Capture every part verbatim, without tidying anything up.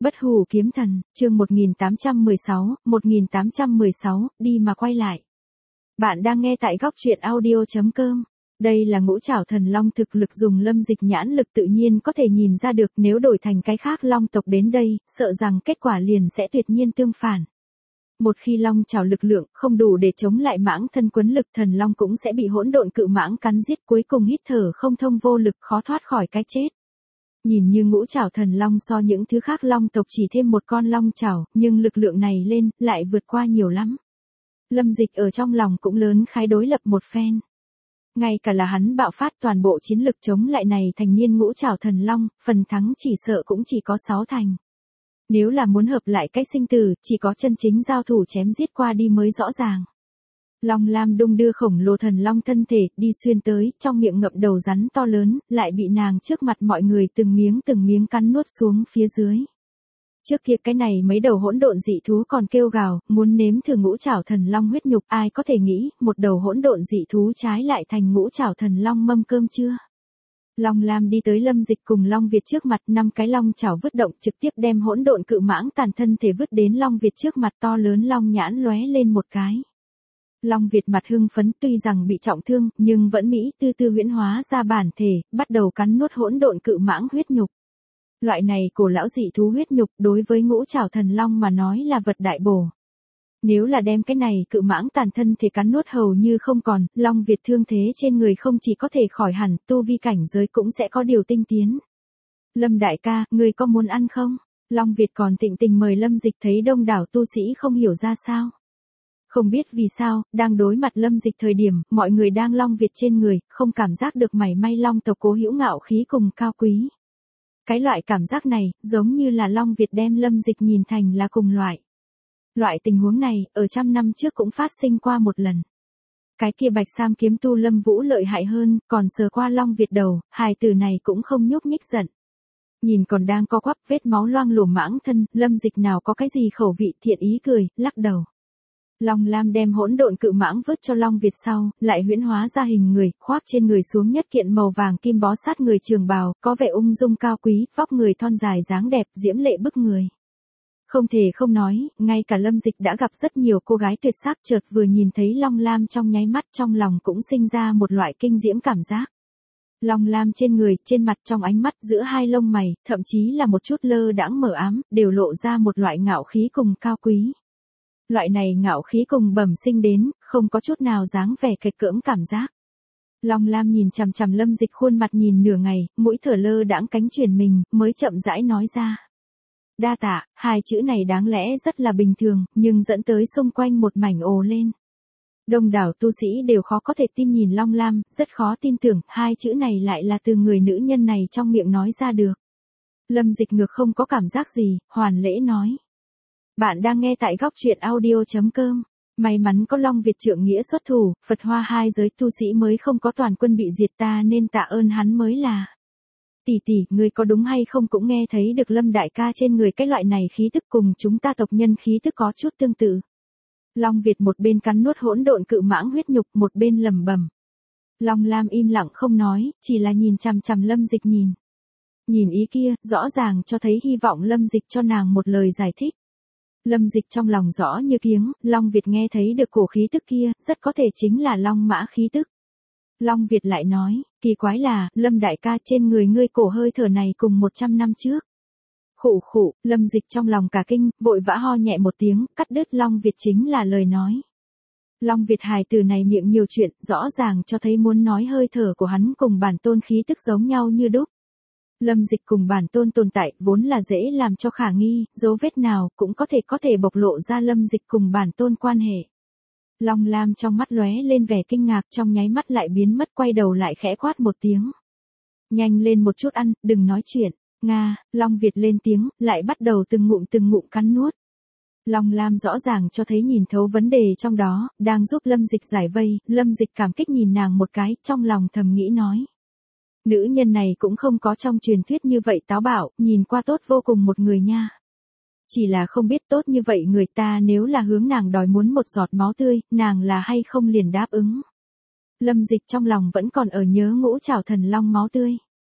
Bất hủ kiếm thần, chương một nghìn tám trăm mười sáu, một nghìn tám trăm mười sáu, đi mà quay lại. Bạn đang nghe tại góc truyện audio chấm com. Đây là ngũ trảo thần long thực lực dùng Lâm Dịch nhãn lực tự nhiên có thể nhìn ra được, nếu đổi thành cái khác long tộc đến đây, sợ rằng kết quả liền sẽ tuyệt nhiên tương phản. Một khi long trảo lực lượng không đủ để chống lại mãng thân quấn lực, thần long cũng sẽ bị hỗn độn cự mãng cắn giết, cuối cùng hít thở không thông, vô lực khó thoát khỏi cái chết. Nhìn như ngũ trảo thần long so những thứ khác long tộc chỉ thêm một con long trảo, nhưng lực lượng này lên, lại vượt qua nhiều lắm. Lâm Dịch ở trong lòng cũng lớn khái đối lập một phen. Ngay cả là hắn bạo phát toàn bộ chiến lực chống lại này thành niên ngũ trảo thần long, phần thắng chỉ sợ cũng chỉ có sáu thành. Nếu là muốn hợp lại cách sinh tử, chỉ có chân chính giao thủ chém giết qua đi mới rõ ràng. Long Lam đung đưa khổng lồ thần long thân thể, đi xuyên tới, trong miệng ngậm đầu rắn to lớn, lại bị nàng trước mặt mọi người từng miếng từng miếng cắn nuốt xuống phía dưới. Trước kia cái này mấy đầu hỗn độn dị thú còn kêu gào, muốn nếm thử ngũ trảo thần long huyết nhục, ai có thể nghĩ, một đầu hỗn độn dị thú trái lại thành ngũ trảo thần long mâm cơm chưa? Long Lam đi tới Lâm Dịch cùng Long Việt trước mặt, năm cái long chảo vứt động, trực tiếp đem hỗn độn cự mãng tàn thân thể vứt đến Long Việt trước mặt, to lớn long nhãn lóe lên một cái. Long Việt mặt hưng phấn, tuy rằng bị trọng thương, nhưng vẫn mỹ tư tư huyễn hóa ra bản thể, bắt đầu cắn nuốt hỗn độn cự mãng huyết nhục. Loại này cổ lão dị thú huyết nhục đối với ngũ trảo thần long mà nói là vật đại bổ. Nếu là đem cái này cự mãng tàn thân thể cắn nuốt hầu như không còn, Long Việt thương thế trên người không chỉ có thể khỏi hẳn, tu vi cảnh giới cũng sẽ có điều tinh tiến. Lâm đại ca, người có muốn ăn không? Long Việt còn tịnh tình mời Lâm Dịch, thấy đông đảo tu sĩ không hiểu ra sao. Không biết vì sao, đang đối mặt Lâm Dịch thời điểm, mọi người đang Long Việt trên người, không cảm giác được mảy may long tộc cố hữu ngạo khí cùng cao quý. Cái loại cảm giác này, giống như là Long Việt đem Lâm Dịch nhìn thành là cùng loại. Loại tình huống này, ở trăm năm trước cũng phát sinh qua một lần. Cái kia bạch sam kiếm tu Lâm Vũ lợi hại hơn, còn sờ qua Long Việt đầu, hài tử này cũng không nhúc nhích giận. Nhìn còn đang co quắp vết máu loang lổ mãng thân, Lâm Dịch nào có cái gì khẩu vị, thiện ý cười, lắc đầu. Long Lam đem hỗn độn cự mãng vứt cho Long Việt sau, lại huyễn hóa ra hình người, khoác trên người xuống nhất kiện màu vàng kim bó sát người trường bào, có vẻ ung dung cao quý, vóc người thon dài dáng đẹp, diễm lệ bức người. Không thể không nói, ngay cả Lâm Dịch đã gặp rất nhiều cô gái tuyệt sắc, chợt vừa nhìn thấy Long Lam trong nháy mắt, trong lòng cũng sinh ra một loại kinh diễm cảm giác. Long Lam trên người, trên mặt, trong ánh mắt, giữa hai lông mày, thậm chí là một chút lơ đãng mờ ám, đều lộ ra một loại ngạo khí cùng cao quý. Loại này ngạo khí cùng bẩm sinh đến, không có chút nào dáng vẻ kịch cưỡng cảm giác. Long Lam nhìn chằm chằm Lâm Dịch khuôn mặt nhìn nửa ngày, mũi thở lơ đãng cánh chuyển mình, mới chậm rãi nói ra. Đa tạ, hai chữ này đáng lẽ rất là bình thường, nhưng dẫn tới xung quanh một mảnh ồ lên. Đông đảo tu sĩ đều khó có thể tin nhìn Long Lam, rất khó tin tưởng, hai chữ này lại là từ người nữ nhân này trong miệng nói ra được. Lâm Dịch ngược không có cảm giác gì, hoàn lễ nói. Bạn đang nghe tại góc truyện audio chấm com. May mắn có Long Việt trượng nghĩa xuất thủ, Phật Hoa hai giới tu sĩ mới không có toàn quân bị diệt, ta nên tạ ơn hắn mới là. Tỷ tỷ, ngươi có đúng hay không cũng nghe thấy được Lâm đại ca trên người cái loại này khí tức cùng chúng ta tộc nhân khí tức có chút tương tự. Long Việt một bên cắn nuốt hỗn độn cự mãng huyết nhục, một bên lẩm bẩm. Long Lam im lặng không nói, chỉ là nhìn chằm chằm Lâm Dịch nhìn. Nhìn ý kia, rõ ràng cho thấy hy vọng Lâm Dịch cho nàng một lời giải thích. Lâm Dịch trong lòng rõ như kiếng, Long Việt nghe thấy được cổ khí tức kia, rất có thể chính là Long Mã khí tức. Long Việt lại nói, kỳ quái là, Lâm đại ca, trên người ngươi cổ hơi thở này cùng một trăm năm trước. Khụ khụ, Lâm Dịch trong lòng cả kinh, vội vã ho nhẹ một tiếng, cắt đứt Long Việt chính là lời nói. Long Việt hài từ này miệng nhiều chuyện, rõ ràng cho thấy muốn nói hơi thở của hắn cùng bản tôn khí tức giống nhau như đúc. Lâm Dịch cùng bản tôn tồn tại, vốn là dễ làm cho khả nghi, dấu vết nào, cũng có thể có thể bộc lộ ra Lâm Dịch cùng bản tôn quan hệ. Long Lam trong mắt lóe lên vẻ kinh ngạc, trong nháy mắt lại biến mất, quay đầu lại khẽ quát một tiếng. Nhanh lên một chút ăn, đừng nói chuyện. Nga, Long Việt lên tiếng, lại bắt đầu từng ngụm từng ngụm cắn nuốt. Long Lam rõ ràng cho thấy nhìn thấu vấn đề trong đó, đang giúp Lâm Dịch giải vây, Lâm Dịch cảm kích nhìn nàng một cái, trong lòng thầm nghĩ nói. Nữ nhân này cũng không có trong truyền thuyết như vậy táo bạo, nhìn qua tốt vô cùng một người nha. Chỉ là không biết tốt như vậy người ta nếu là hướng nàng đòi muốn một giọt máu tươi, nàng là hay không liền đáp ứng. Lâm Dịch trong lòng vẫn còn ở nhớ ngũ trảo thần long máu tươi.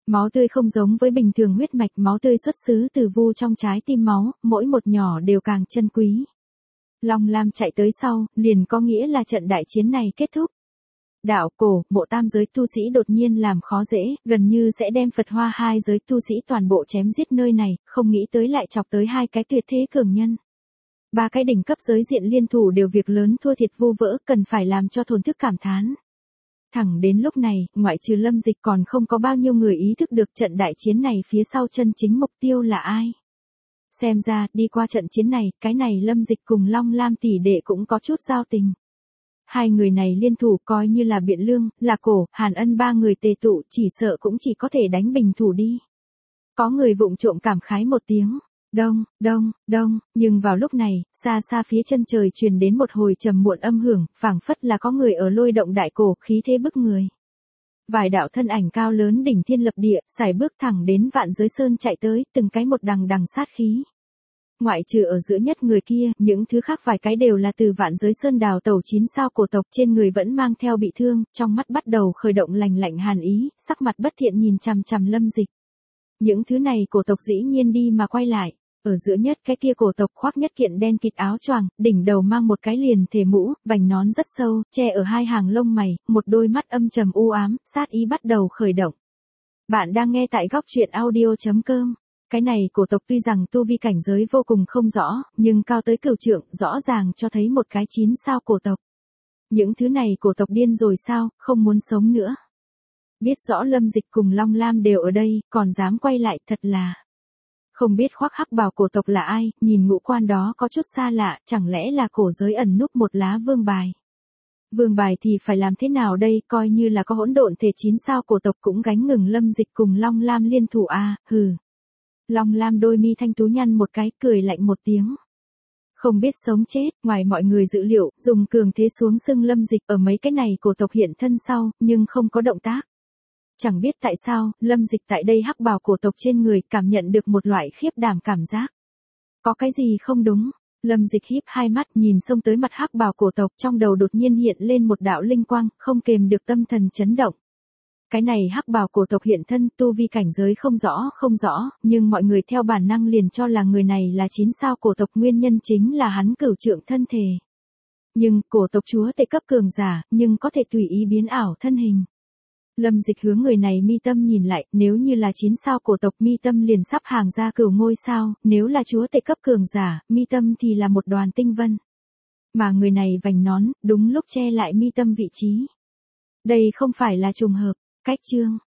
Máu tươi không giống với bình thường huyết mạch, máu tươi xuất xứ từ vu trong trái tim máu, mỗi một nhỏ đều càng chân quý. Long Lam chạy tới sau, liền có nghĩa là trận đại chiến này kết thúc. Đạo cổ, bộ tam giới tu sĩ đột nhiên làm khó dễ, gần như sẽ đem Phật Hoa hai giới tu sĩ toàn bộ chém giết nơi này, không nghĩ tới lại chọc tới hai cái tuyệt thế cường nhân. Ba cái đỉnh cấp giới diện liên thủ đều việc lớn thua thiệt vô vỡ, cần phải làm cho thổn thức cảm thán. Thẳng đến lúc này, ngoại trừ Lâm Dịch còn không có bao nhiêu người ý thức được trận đại chiến này phía sau chân chính mục tiêu là ai. Xem ra, đi qua trận chiến này, cái này Lâm Dịch cùng Long Lam tỷ đệ cũng có chút giao tình. Hai người này liên thủ coi như là Biện Lương, là Cổ, Hàn Ân ba người tề tụ chỉ sợ cũng chỉ có thể đánh bình thủ đi. Có người vụng trộm cảm khái một tiếng. Đông, đông, đông, nhưng vào lúc này, xa xa phía chân trời truyền đến một hồi trầm muộn âm hưởng, phảng phất là có người ở lôi động đại cổ, khí thế bức người. Vài đạo thân ảnh cao lớn đỉnh thiên lập địa, sải bước thẳng đến Vạn Giới Sơn chạy tới, từng cái một đằng đằng sát khí. Ngoại trừ ở giữa nhất người kia, những thứ khác vài cái đều là từ Vạn Giới Sơn đào tẩu chín sao cổ tộc, trên người vẫn mang theo bị thương, trong mắt bắt đầu khởi động lành lạnh hàn ý, sắc mặt bất thiện nhìn chằm chằm Lâm Dịch. Những thứ này cổ tộc dĩ nhiên đi mà quay lại. Ở giữa nhất cái kia cổ tộc khoác nhất kiện đen kịt áo choàng, đỉnh đầu mang một cái liền thể mũ, vành nón rất sâu, che ở hai hàng lông mày, một đôi mắt âm trầm u ám, sát ý bắt đầu khởi động. Bạn đang nghe tại góc truyện audio chấm com. Cái này cổ tộc tuy rằng tu vi cảnh giới vô cùng không rõ, nhưng cao tới cửu trượng, rõ ràng cho thấy một cái chín sao cổ tộc. Những thứ này cổ tộc điên rồi sao, không muốn sống nữa. Biết rõ Lâm Dịch cùng Long Lam đều ở đây, còn dám quay lại, thật là... Không biết khoác hắc bào cổ tộc là ai, nhìn ngũ quan đó có chút xa lạ, chẳng lẽ là cổ giới ẩn núp một lá vương bài. Vương bài thì phải làm thế nào đây, coi như là có hỗn độn thể chín sao cổ tộc cũng gánh ngừng Lâm Dịch cùng Long Lam liên thủ a à, hừ. Long Lam đôi mi thanh tú nhăn một cái, cười lạnh một tiếng. Không biết sống chết, ngoài mọi người dự liệu, dùng cường thế xuống xưng Lâm Dịch ở mấy cái này cổ tộc hiện thân sau, nhưng không có động tác. Chẳng biết tại sao, Lâm Dịch tại đây hắc bào cổ tộc trên người cảm nhận được một loại khiếp đảm cảm giác. Có cái gì không đúng? Lâm Dịch híp hai mắt nhìn xông tới mặt hắc bào cổ tộc, trong đầu đột nhiên hiện lên một đạo linh quang, không kềm được tâm thần chấn động. Cái này hắc bào cổ tộc hiện thân, tu vi cảnh giới không rõ, không rõ, nhưng mọi người theo bản năng liền cho là người này là chín sao cổ tộc, nguyên nhân chính là hắn cửu trượng thân thể. Nhưng, cổ tộc chúa tể cấp cường giả, nhưng có thể tùy ý biến ảo thân hình. Lâm Dịch hướng người này mi tâm nhìn lại, nếu như là chín sao cổ tộc mi tâm liền sắp hàng ra cửu ngôi sao, nếu là chúa tể cấp cường giả, mi tâm thì là một đoàn tinh vân. Mà người này vành nón, đúng lúc che lại mi tâm vị trí. Đây không phải là trùng hợp, cách chương.